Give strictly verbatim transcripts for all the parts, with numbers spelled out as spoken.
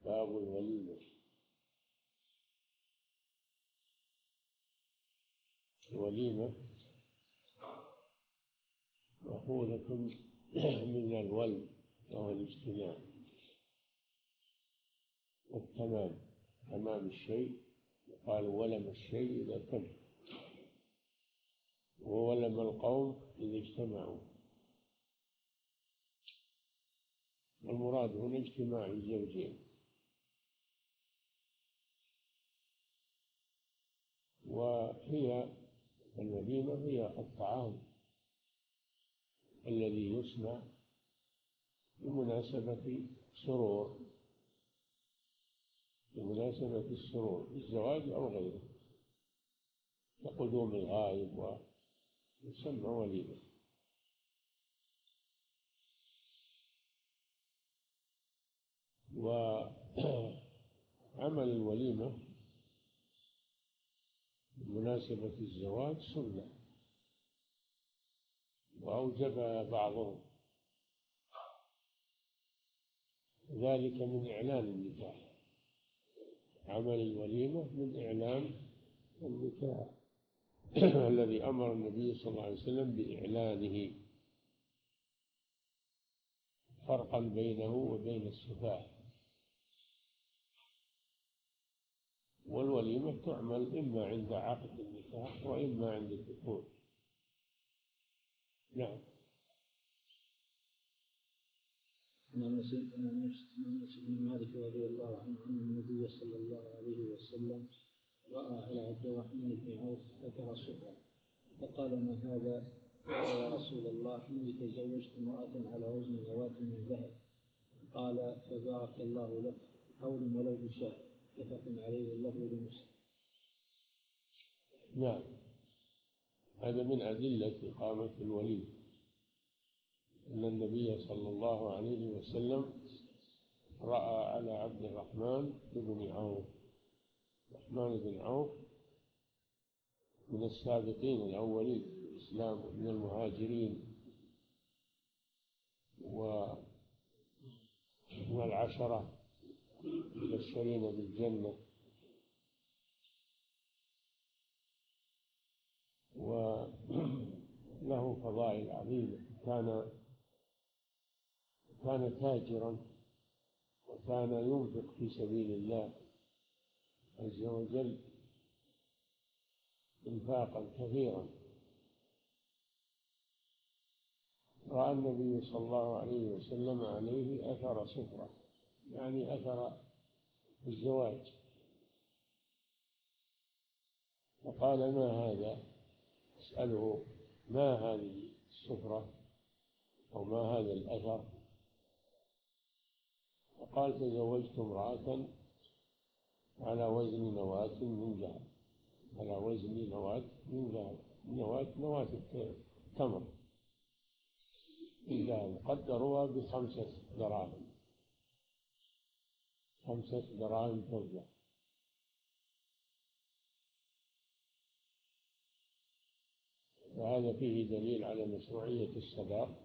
باب الوليمة. الوليمة مأخوذة من الولم وهو الاجتماع والتمام، تمام الشيء، قال ولم الشيء إذا تم، وولم القوم إذا اجتمعوا. المراد هنا اجتماع الزوجين. وهي الوليمة هي الطعام الذي يصنع بمناسبة سرور، بمناسبة السرور بالزواج أو غيره، كقدوم الغائب ويسمى وليمة. وعمل الوليمة بمناسبة الزواج سنة، وأوجب بعضهم ذلك من إعلان النكاح. عمل الوليمة من إعلان النكاح الذي أمر النبي صلى الله عليه وسلم بإعلانه، فرقا بينه وبين السفاح. والوليمة تعمل إما عند عقد النكاح وإما عند الدخول. نعم. عن انس بن مالك رضي الله عنه ان النبي صلى الله عليه وسلم راى على عبد الرحمن بن عوف ذكر صفرا فقال: ما هذا؟ قال: يا رسول الله، اني تزوجت امراه على وزن نواه من ذهب. قال: فبارك الله لك، حول ولو بشاة. متفق عليه واللفظ لمسلم. نعم، هذا من أدلة إقامة الوليمة، أن النبي صلى الله عليه وسلم رأى على عبد الرحمن بن عوف. الرحمن بن عوف من السابقين الأولين في الإسلام ومن المهاجرين ومن العشرة المبشرين بالجنة، وله فضائل عظيمة. كان كان تاجرا، وكان ينفق في سبيل الله عز وجل إنفاقا كثيرا. رأى النبي صلى الله عليه وسلم عليه أثر صفرة، يعني أثر الزواج، فقال: ما هذا؟ اسأله: ما هذه الصفرة أو ما هذا الأثر؟ فقال: تزوجت امرأة على وزن نواة من ذهب. على وزن نواة من ذهب، نواة نواة التمر من ذهب، قدروها بخمسة دراهم، خمسة دراهم فضة. وهذا فيه دليل على مشروعية الصداق،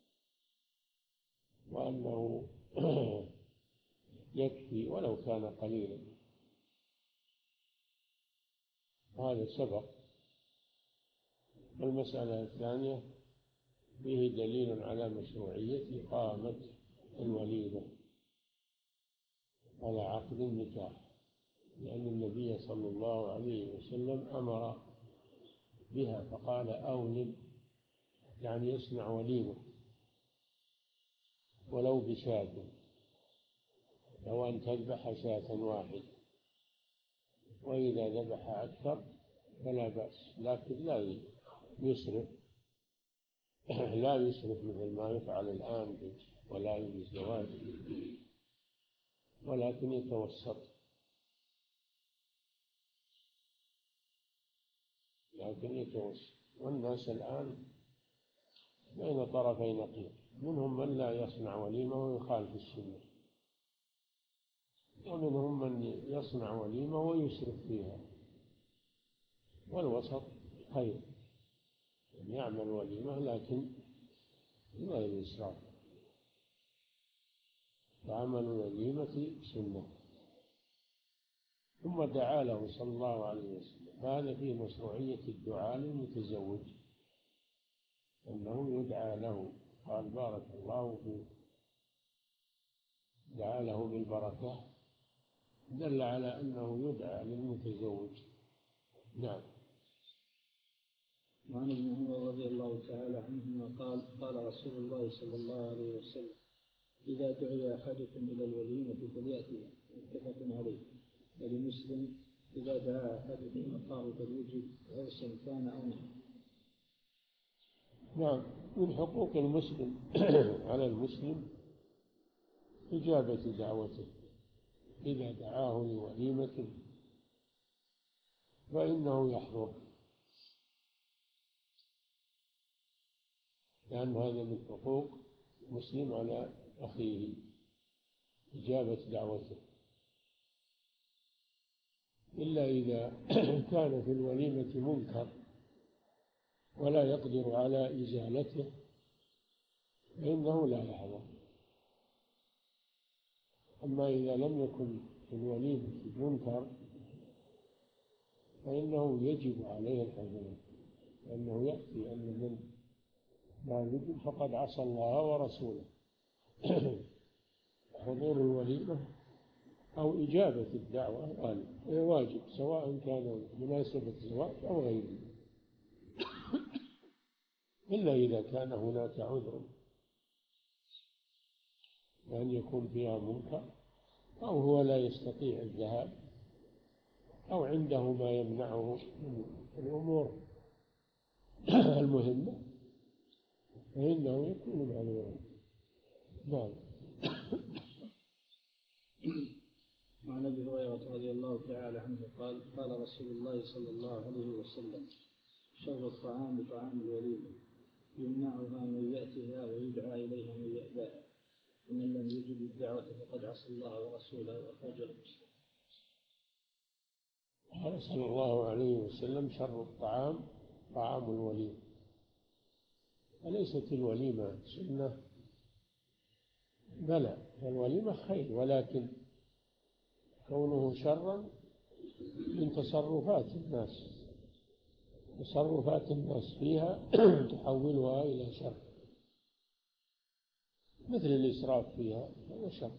وأنه يكفي ولو كان قليلا. هذا سبق. المسألة الثانية فيه دليل على مشروعية إقامة الوليمة على عقد النكاح، لأن النبي صلى الله عليه وسلم أمر بها فقال: أولم، يعني يصنع وليمة ولو بشاة، لو أن تذبح شاة واحدة، وإذا ذبح أكثر فلا بأس، لكن لا يسرف لا يسرف مثل ما يفعل الآن ولائم الزواج، ولكن يتوسط، لكن يتوسط. والناس الآن بين طرفي نقيض، منهم من لا يصنع وليمة ويخالف السنة، ومنهم من يصنع وليمة ويسرف فيها، والوسط خير، يعمل وليمة لكن غير إسراف. فعمل الوليمة سنة. ثم دعا له صلى الله عليه وسلم، فهذا فيه مشروعية الدعاء للمتزوج، أنه يدعى له، قال بارك الله فيك، دعا له بالبركة، دل على أنه يدعى للمتزوج. نعم. وعن ابن عمر رضي الله تعالى عنهما قال قال رسول الله صلى الله عليه وسلم: إذا دعي أحدكم إلى الوليمة فليأتي، متفق عليه. ولمسلم: إذا دعا أحدكم أخاه فليجب، عرسا كان أو نحو. نعم. من حقوق المسلم على المسلم إجابة دعوته، إذا دعاه لوليمة فإنه يحضر، لأن هذا من حقوق المسلم على أخيه، إجابة دعوته، إلا إذا كان في الوليمة منكر ولا يقدر على إزالته فإنه لا يحضر. أما إذا لم يكن في الوليمة منكر فإنه يجب عليه الحضور، لأنه يأتي أن من لا يجب فقد عصى الله ورسوله. حضور الوليمة أو إجابة الدعوة واجب، سواء كان مناسبة زواج أو غيره، إلا إذا كان هناك عذر، وأن يكون فيها منكر، أو هو لا يستطيع الذهاب، أو عنده ما يمنعه من الأمور المهمة، فإنه يكون معذورا. نعم. وعن ابي هريره رضي الله تعالى عنه قال قال رسول الله صلى الله عليه وسلم: شر الطعام طعام الوليمه، يمنعها من ياتها ويدعى اليها من يأباها، ومن لم يجب الدعوه فقد عصى الله ورسوله. واخرجه مسلم. قال صلى الله عليه وسلم: شر الطعام طعام الوليمه. أليست الوليمه سنه؟ بلى، الوليمه خير، ولكن كونه شرا من تصرفات الناس، تصرفات الناس فيها تحولها إلى شر، مثل الإسراف فيها هذا شر،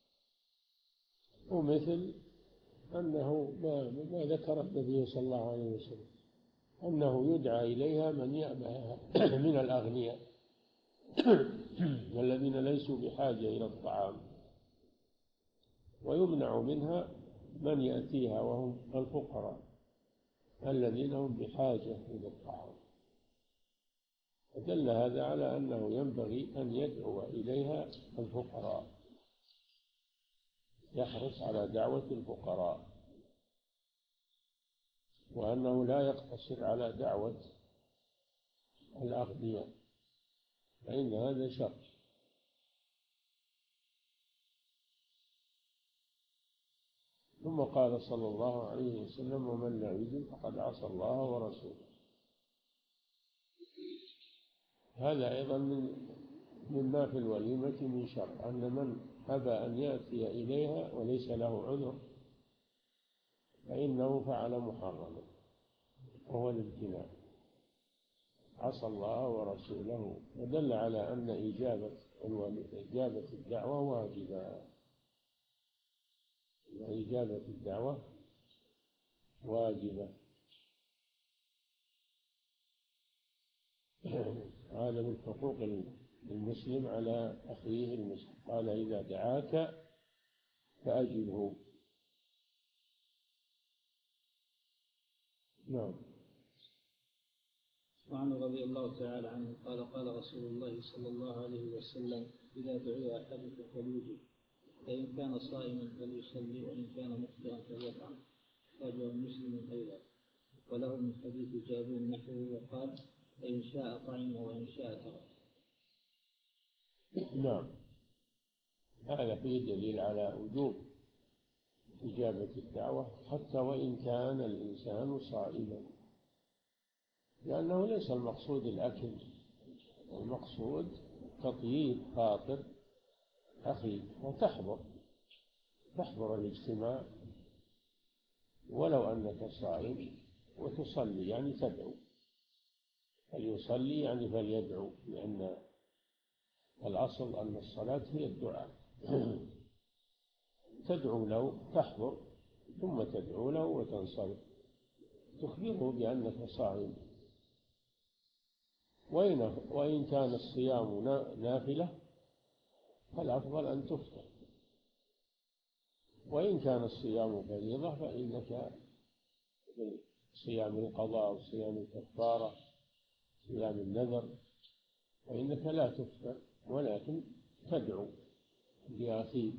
ومثل أنه ما, ما ذكر النبي صلى الله عليه وسلم أنه يدعى إليها من يأبى من الأغنياء الذين ليسوا بحاجة إلى الطعام، ويمنع منها من يأتيها وهم الفقراء الذين هم بحاجة إلى الطعام. فدل هذا على أنه ينبغي أن يدعو إليها الفقراء، يحرص على دعوة الفقراء، وأنه لا يقتصر على دعوة الأغنياء، فإن هذا شر. ثم قال صلى الله عليه وسلم: ومن لا يجب فقد عصى الله ورسوله. هذا أيضا من مما في الوليمة من شر، أن من أبى أن يأتي إليها وليس له عذر فإنه فعل محرما، وهو الامتناع، عصى الله ورسوله. ودل على أن إجابة إجابة الدعوة واجبة، إجابة الدعوة واجبة. هذا من حقوق المسلم على أخيه المسلم. قال: إذا دعاك فأجبه. نعم. وعنه رضي الله تعالى عنه قال قال رسول الله صلى الله عليه وسلم: إذا دعي أحدكم فليجب، فإن كان صائما فليصلي، وإن كان مفطرا فليطعم. أخرجه مسلم أيضا. وله من حديث جابر نحوه وقال: فإن شاء طعم وإن شاء ترك. نعم. هذا فيه دليل على وجوب إجابة الدعوة حتى وإن كان الإنسان صائما، لأنه ليس المقصود الأكل، المقصود تطييب خاطر أخيك وتحضر تحضر الاجتماع ولو أنك صائم وتصلي، يعني تدعو. فليصلي يعني فليدعو، لأن الأصل أن الصلاة هي الدعاء. تدعو له، تحضر ثم تدعو له وتنصرف، تخبره بأنك صائم. وإن وإن كان الصيام نافلة فالأفضل أن تفطر، وإن كان الصيام فريضة فإنك صيام القضاء وصيام الكفارة صيام النذر فإنك لا تفطر، ولكن تدعو لأخيك،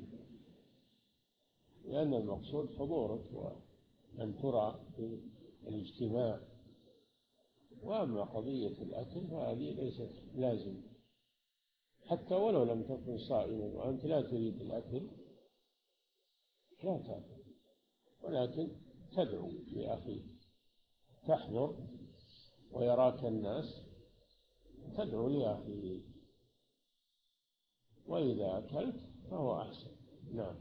لأن المقصود حضورك وأن ترى في الاجتماع. وأما قضية الأكل فهذه ليست لازم، حتى ولو لم تكن صائما وأنت لا تريد الأكل لا تأكل، ولكن تدعو لأخيك، تحضر ويراك الناس، تدعو لأخيك، وإذا أكلت فهو أحسن. نعم.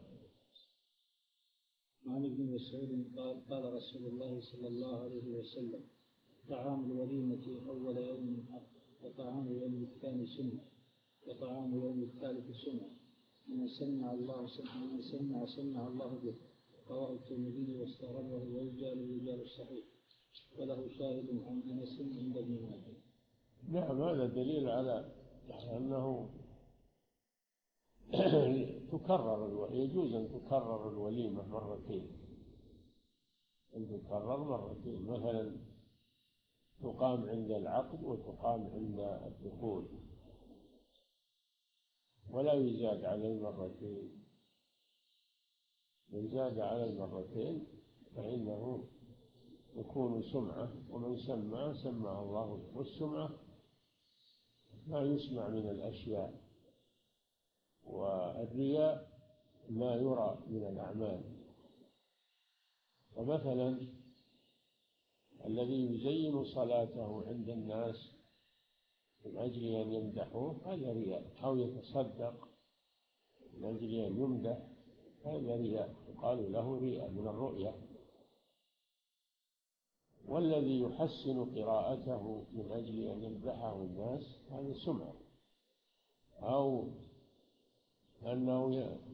عن ابن مسعود قال قال رسول الله صلى الله عليه وسلم: طعام الوليمة أول يوم حق، وطعام يوم الثاني سنة، وطعام يوم الثالث سنة، من سمع الله سمع من سمع سمع الله به. رواه الترمذي واستغربه ورجال رجال الصحيح، وله شاهد عن أنس عند ابن ماجه. نعم، هذا دليل على أنه تكرر، يجوز أن تكرر الوليمة مرتين، أن تكرر مرتين، مثلا تقام عند العقد وتقام عند الدخول، ولا يزاد على المرتين. من زاد على المرتين فإنه يكون سمعة، ومن سمع سمع الله به. والسمعة ما يسمع من الأشياء، والرياء ما يرى من الأعمال. ومثلا الذي يزين صلاته عند الناس من أجل أن يمدحوه هذا رياء، أو يتصدق من أجل أن يمدح هذا رياء، يقال له رياء من الرؤية. والذي يحسن قراءته من أجل أن يمدحه الناس هذا سمعة، أو أنه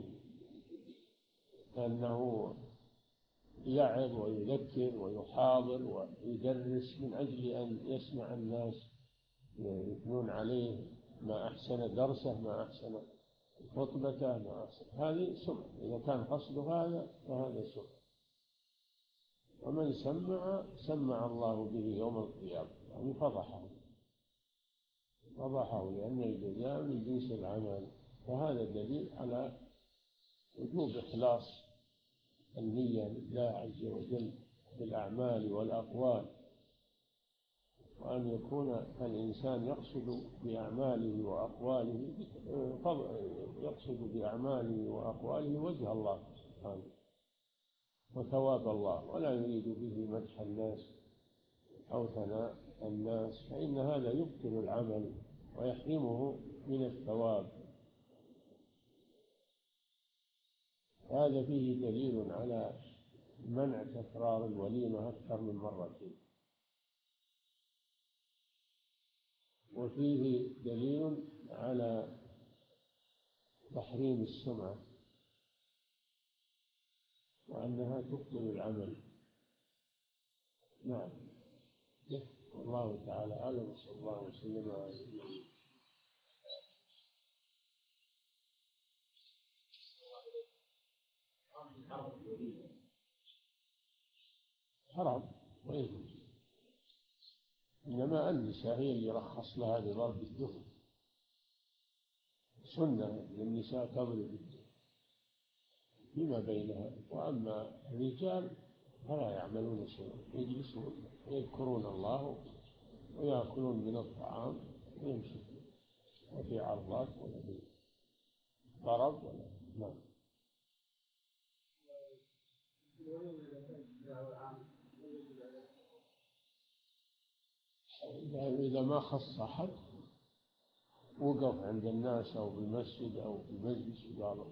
أنه يعظ ويذكر ويحاضر ويدرس من أجل أن يسمع الناس يثنون عليه ما أحسن درسه، ما أحسن خطبته، ما أحسن. هذه سمعة، إذا كان قصده هذا فهذا سمعة. ومن سمع سمع الله به يوم القيامة، يعني فضحه فضحه لأن الجزاء من جنس العمل. فهذا دليل على وجوب إخلاص النية لله عز وجل في الأعمال والأقوال، وأن يكون الإنسان يقصد بأعماله وأقواله يقصد بأعماله وأقواله وجه الله سبحانه وثواب الله، ولا يريد به مدح الناس أو ثناء الناس، فإن هذا يبطل العمل ويحرمه من الثواب. هذا فيه دليل على منع تكرار الوليمة أكثر من مرتين، وفيه دليل على تحريم السمعة وأنها تبطل العمل. نعم. والله تعالى أعلم، وصلى الله وسلم على سيدنا حرام ويجوز، إنما النساء هي اللي رخص لها بضرب الدف، سنة للنساء تضرب الدف فيما بينها. وأما الرجال فلا يعملون شيئا، يجلسون يذكرون الله ويأكلون من الطعام ويمشون، وفي عرضات ولا في ضرب ولا. نعم. إذا ما خص أحد وقف عند الناس أو بالمسجد أو في المجلس وقال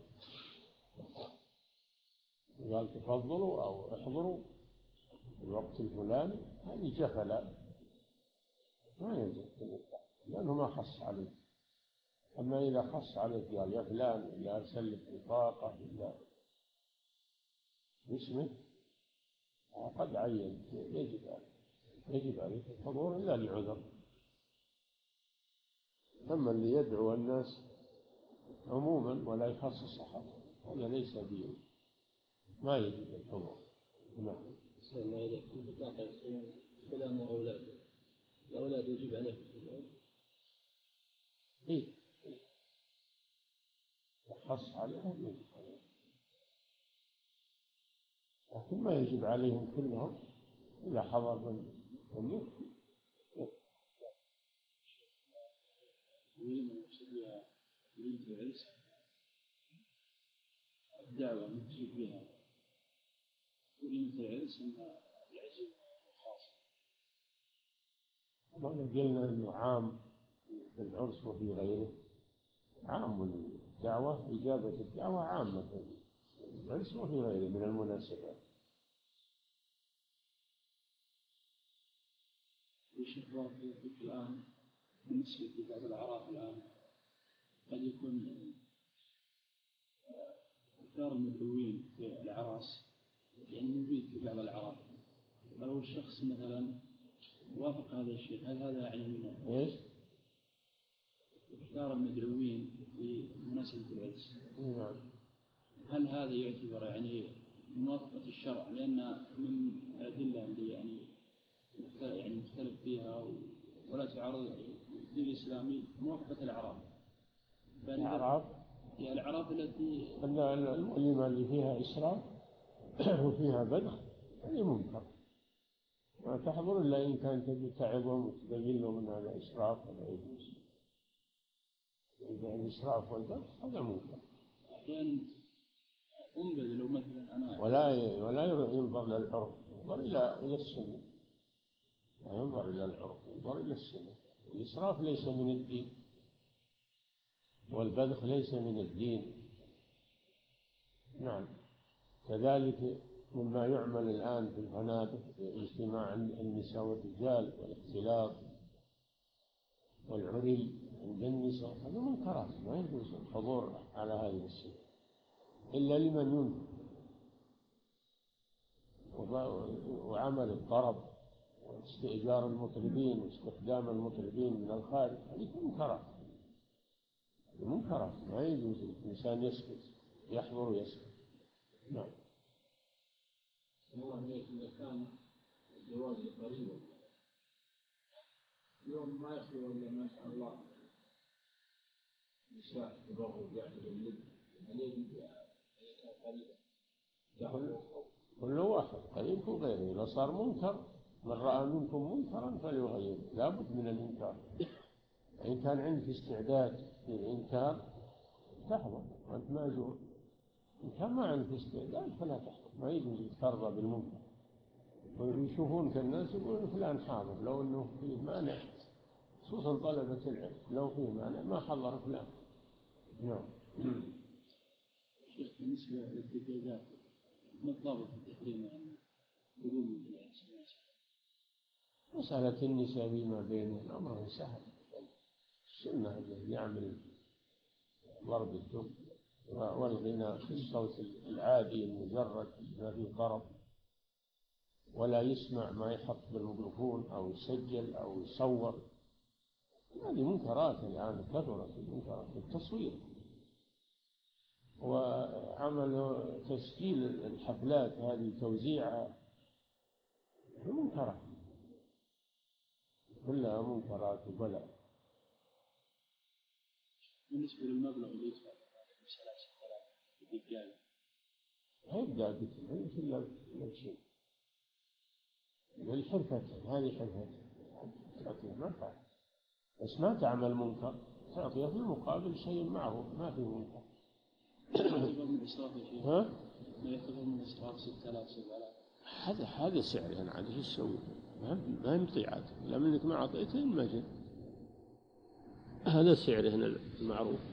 قال تفضلوا أو احضروا في الوقت الفلاني، هذه جفلة ما يجوز لأنه ما خص عليه. أما إذا خص عليك قال يا فلان إلا أرسل لك بطاقة إلا باسمه قد عين، يجب عليك يجب عليك الحضور إلا لعذر. أما اللي يدعو الناس عموما ولا يخصص أحد هذا ليس دين، ما يجب الحضور. نعم. بسم الله عليك. البطاقة يصيرون فلان وأولاده، الأولاد يجب عليهم الحضور. إيه خص عليهم يجب عليهم، لكن ما يجب عليهم كلهم إذا حضر من أمه. ولما يقصد بنت العرس الدعوة المقصود بها ولمة العرس أنها العزم خاص. ما قلنا أنه عام في العرس وفي غيره، عام الدعوة إجابة الدعوة عامة في العرس وفي غيره من المناسبات. وشيخ في الآن بالنسبة لبعض الأعراف الآن قد يكون اختار المدعوين في الأعراس يعني موجود في بعض الأعراف، فلو الشخص مثلا وافق هذا الشيء هل هذا يعني من إيش؟ اختار المدعوين في مناسبة العرس؟ نعم. هل هذا يعتبر يعني موافقة الشرع؟ لأن من الأدلة اللي يعني يعني مختلف فيها ولا تعارض الدين الإسلامي موافقة الأعراف. الأعراف هي الأعراف التي الوليمة اللي فيها إسراف وفيها بدخ هذه منكر، ما تحضر إلا إن كان تبي تعظهم وتبين لهم أن هذا إسراف ولا يجوز. إذا الإسراف والبدخ هذا منكر. أحيانا أنبذ لو مثلا أنا ولا ولا ينظر للعرف، ينظر إلى إلى السنة، لا ينظر إلى العرف، ينظر إلى السنة. الإسراف ليس من الدين والبذخ ليس من الدين. نعم. كذلك مما يعمل الآن في الفنادق اجتماع النساء والرجال والاختلاط والعري عند النساء، هذا منكرات ما يجوز الحضور على هذه الشيء إلا لمن ينكر. وعمل الطرب واستئجار المطربين واستخدام المطربين من الخارج هذه منكرات، منكرات ما يجوز الإنسان يسكت يحضر ويسكت. نعم. الله عليك إذا كان الزواج قريبا اليوم ما يخلو إلا ما شاء الله نساء تبرج يعمل اللب عليه كان قريبا كل واحد قريب وغيره. إذا صار منكر من رأى منكم منكرا فليغيره، لا بد من الإنكار. إن كان عندك استعداد للإنكار تحضر وأنت مأجور، إن كان ما عندك استعداد فلا تحضر. ما يجوز ترضى بالمنكر ويشوفونك الناس يقولون فلان حاضر، لو أنه فيه مانع خصوصا طلبة العلم لو فيه مانع ما حضر فلان. نعم. شيخ بالنسبة للدجاجات ما الضابط في التحريم عن قدوم مسألة النساء فيما بينهم أمر سهل. السنة الذي يعمل ضرب الدب والغناء في الصوت العادي المجرد ما فيه طرب ولا يسمع ما يحط بالميكروفون أو يسجل أو يصور، هذه منكرات الآن كثرت المنكرات. التصوير وعمل تسجيل الحفلات هذه توزيعها منكرات كلها منكرات وبلاء. بالنسبة للمبلغ اللي يدفع في ثلاثة آلاف الدجاجة هيبدأ بكل كل شيء للحرفة، هذه حرفة تعطيه منفعة بس ما تعمل منكر، تعطيه في المقابل شيء معروف ما في منكر. يعتبر من إسراف يا شيخ؟ ها؟ ما يعتبر من إسراف ستة آلاف سبعة آلاف؟ هذا هذا سعر أنا عاد ايش أسوي؟ ما ما يمطي عاد لما إنك ما أعطيته المجد هذا سعره هنا المعروف.